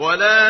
ولا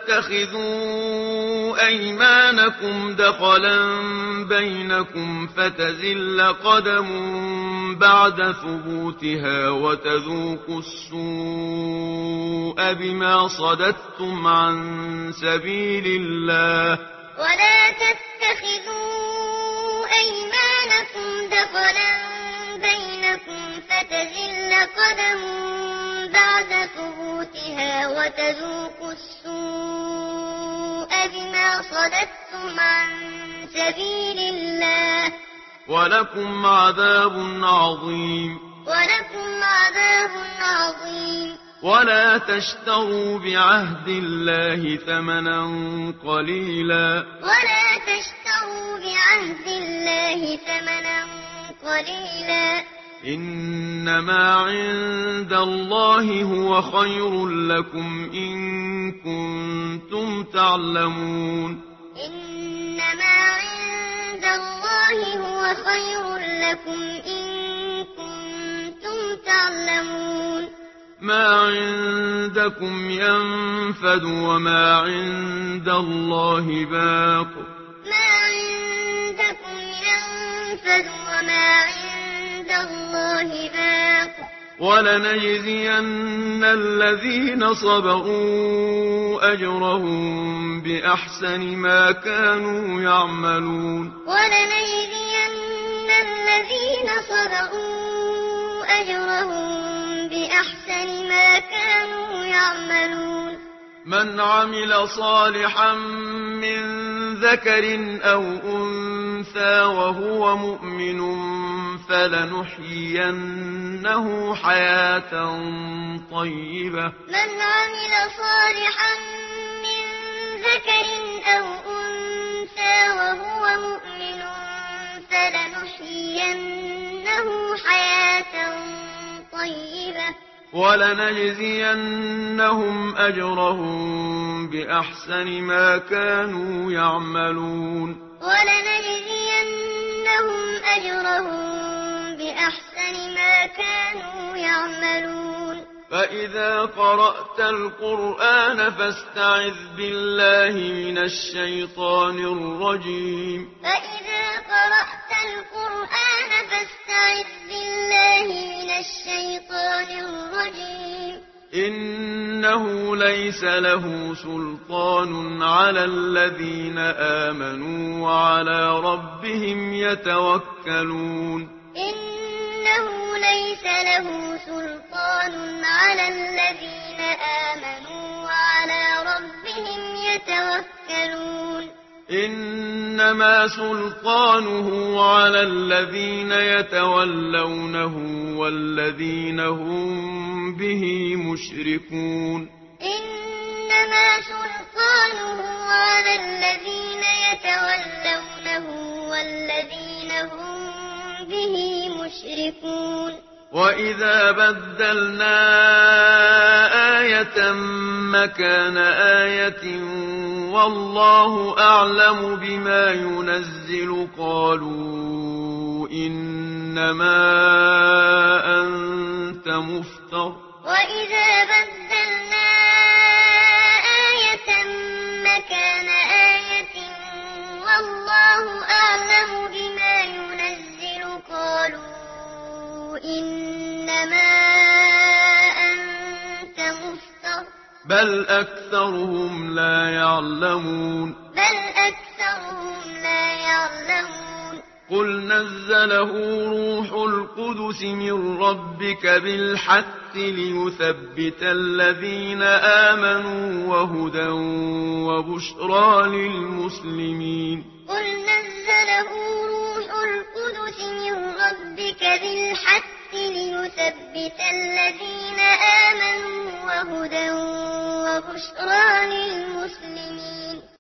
تتخذوا أيمانكم دخلا بينكم فتزل قدم بعد ثبوتها وتذوقوا السوء بما صددتم عن سبيل الله. ولا تتخذوا أيمانكم دخلا بينكم فتزل قدم بعد ثبوتها وتذوقوا السوء بما صددتم عن سبيل الله ولكم عذاب عظيم. ولكم عذاب عظيم. ولا تشتروا بعهد الله ثمنا قليلا. ولا تشتروا بعهد الله ثمنا قليلا. إنما عند الله هو خير لكم إن كنتم تعلمون. إنما عند الله هو خير لكم إن كنتم تعلمون. ما عندكم ينفد وما عند الله باق. ما عندكم ينفد وما عند الله باق. ولنجزين الذين صبروا أجرهم بأحسن ما كانوا يعملون. ولنجزين الذين صبروا أجرهم بأحسن ما كانوا يعملون. من عمل صالحا من ذكر أو أنثى وهو مؤمن فلنحيينه حياة طيبة. من عمل صالحا من ذكر أو أنثى وهو مؤمن فلنحيينه حياة طيبة ولنجزينهم أجرهم بأحسن ما كانوا يعملون. ولنجزينهم أجرهم بأحسن ما كانوا يعملون. فإذا قرأت القرآن فاستعذ بالله من الشيطان الرجيم. فإذا قرأت القرآن فاستعذ بالله من الشيطان الرجيم. إنه ليس له سلطان على الذين آمنوا وعلى ربهم يتوكلون. إنه ليس له سلطان على الذين آمنوا وعلى ربهم يتوكلون. إنما سلطانه على الذين يتولونه والذين هم به مشركون. إنما سلطانه على الذين يتولونه والذين هم به مشركون. وإذا بدلنا آية مكان آية والله أعلم بما ينزل قالوا إنما أنت مفتر. وإذا بدلنا آية مكان آية والله أعلم بما ينزل قالوا إنما أنت مفتر. بل أكثرهم لا يعلمون. بل أكثرهم لا يعلمون. قل نزله روح القدس من ربك بالحق ليثبت الذين آمنوا وهدى وبشرى للمسلمين. قل نزله روح القدس من ربك بالحق ليثبت الذين آمنوا وهدى وبشرى للمسلمين.